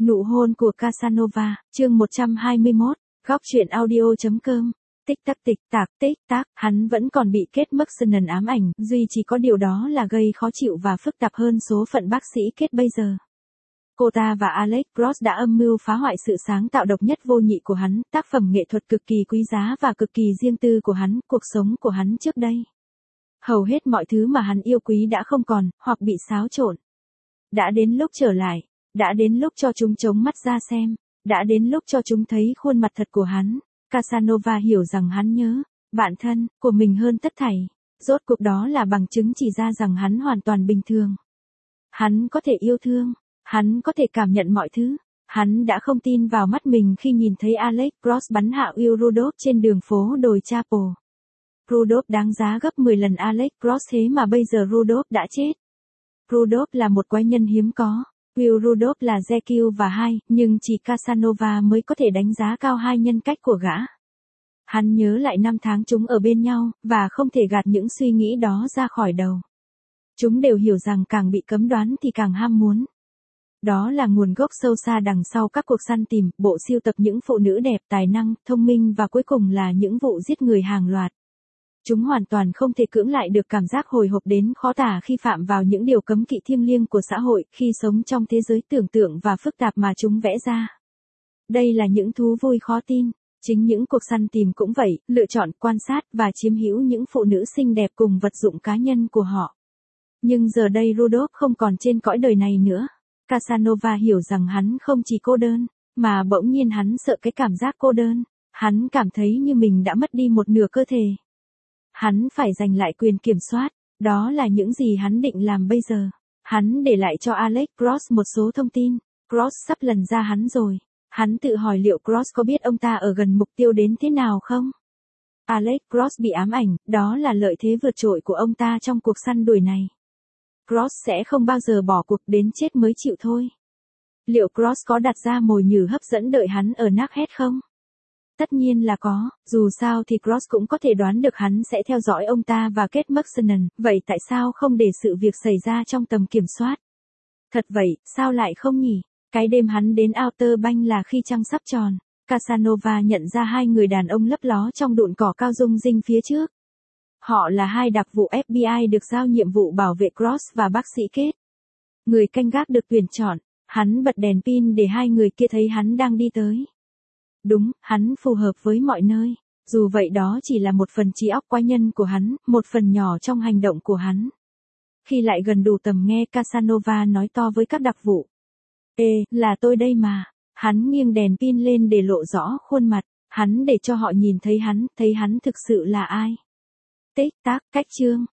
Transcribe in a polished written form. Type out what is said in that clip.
Nụ hôn của Casanova, chương 121, góc truyện audio.com. Tích tắc, hắn vẫn còn bị Kate McKinnon ám ảnh, duy chỉ có điều đó là gây khó chịu và phức tạp hơn số phận bác sĩ Kate bây giờ. Cô ta và Alex Cross đã âm mưu phá hoại sự sáng tạo độc nhất vô nhị của hắn, tác phẩm nghệ thuật cực kỳ quý giá và cực kỳ riêng tư của hắn, cuộc sống của hắn trước đây. Hầu hết mọi thứ mà hắn yêu quý đã không còn, hoặc bị xáo trộn. Đã đến lúc trở lại, đã đến lúc cho chúng chống mắt ra xem, đã đến lúc cho chúng thấy khuôn mặt thật của hắn. Casanova hiểu rằng hắn nhớ bạn thân của mình hơn tất thảy. Rốt cuộc đó là bằng chứng chỉ ra rằng hắn hoàn toàn bình thường. Hắn có thể yêu thương, hắn có thể cảm nhận mọi thứ. Hắn đã không tin vào mắt mình khi nhìn thấy Alex Cross bắn hạ Will Rudolph trên đường phố đồi Chapel. Rudolph đáng giá gấp 10 lần Alex Cross, thế mà bây giờ Rudolph đã chết. Rudolph là một quái nhân hiếm có. Will Rudolph là Jekyll và Hyde, nhưng chỉ Casanova mới có thể đánh giá cao hai nhân cách của gã. Hắn nhớ lại năm tháng chúng ở bên nhau, và không thể gạt những suy nghĩ đó ra khỏi đầu. Chúng đều hiểu rằng càng bị cấm đoán thì càng ham muốn. Đó là nguồn gốc sâu xa đằng sau các cuộc săn tìm, bộ sưu tập những phụ nữ đẹp, tài năng, thông minh và cuối cùng là những vụ giết người hàng loạt. Chúng hoàn toàn không thể cưỡng lại được cảm giác hồi hộp đến khó tả khi phạm vào những điều cấm kỵ thiêng liêng của xã hội, khi sống trong thế giới tưởng tượng và phức tạp mà chúng vẽ ra. Đây là những thú vui khó tin. Chính những cuộc săn tìm cũng vậy, lựa chọn, quan sát và chiếm hữu những phụ nữ xinh đẹp cùng vật dụng cá nhân của họ. Nhưng giờ đây Rudolph không còn trên cõi đời này nữa. Casanova hiểu rằng hắn không chỉ cô đơn, mà bỗng nhiên hắn sợ cái cảm giác cô đơn. Hắn cảm thấy như mình đã mất đi một nửa cơ thể. Hắn phải giành lại quyền kiểm soát, đó là những gì hắn định làm bây giờ. Hắn để lại cho Alex Cross một số thông tin. Cross sắp lần ra hắn rồi. Hắn tự hỏi liệu Cross có biết ông ta ở gần mục tiêu đến thế nào không? Alex Cross bị ám ảnh, đó là lợi thế vượt trội của ông ta trong cuộc săn đuổi này. Cross sẽ không bao giờ bỏ cuộc, đến chết mới chịu thôi. Liệu Cross có đặt ra mồi nhử hấp dẫn đợi hắn ở Knockhead không? Tất nhiên là có, dù sao thì Cross cũng có thể đoán được hắn sẽ theo dõi ông ta và Kate McKinnon, vậy tại sao không để sự việc xảy ra trong tầm kiểm soát? Thật vậy, sao lại không nhỉ? Cái đêm hắn đến Outer Banks là khi trăng sắp tròn, Casanova nhận ra hai người đàn ông lấp ló trong đụn cỏ cao rung rinh phía trước. Họ là hai đặc vụ FBI được giao nhiệm vụ bảo vệ Cross và bác sĩ Kate. Người canh gác được tuyển chọn, hắn bật đèn pin để hai người kia thấy hắn đang đi tới. Đúng, hắn phù hợp với mọi nơi. Dù vậy đó chỉ là một phần trí óc quái nhân của hắn, một phần nhỏ trong hành động của hắn. Khi lại gần đủ tầm nghe Casanova nói to với các đặc vụ. Ê, là tôi đây mà. Hắn nghiêng đèn pin lên để lộ rõ khuôn mặt. Hắn để cho họ nhìn thấy hắn thực sự là ai. Tích tắc, cách chương.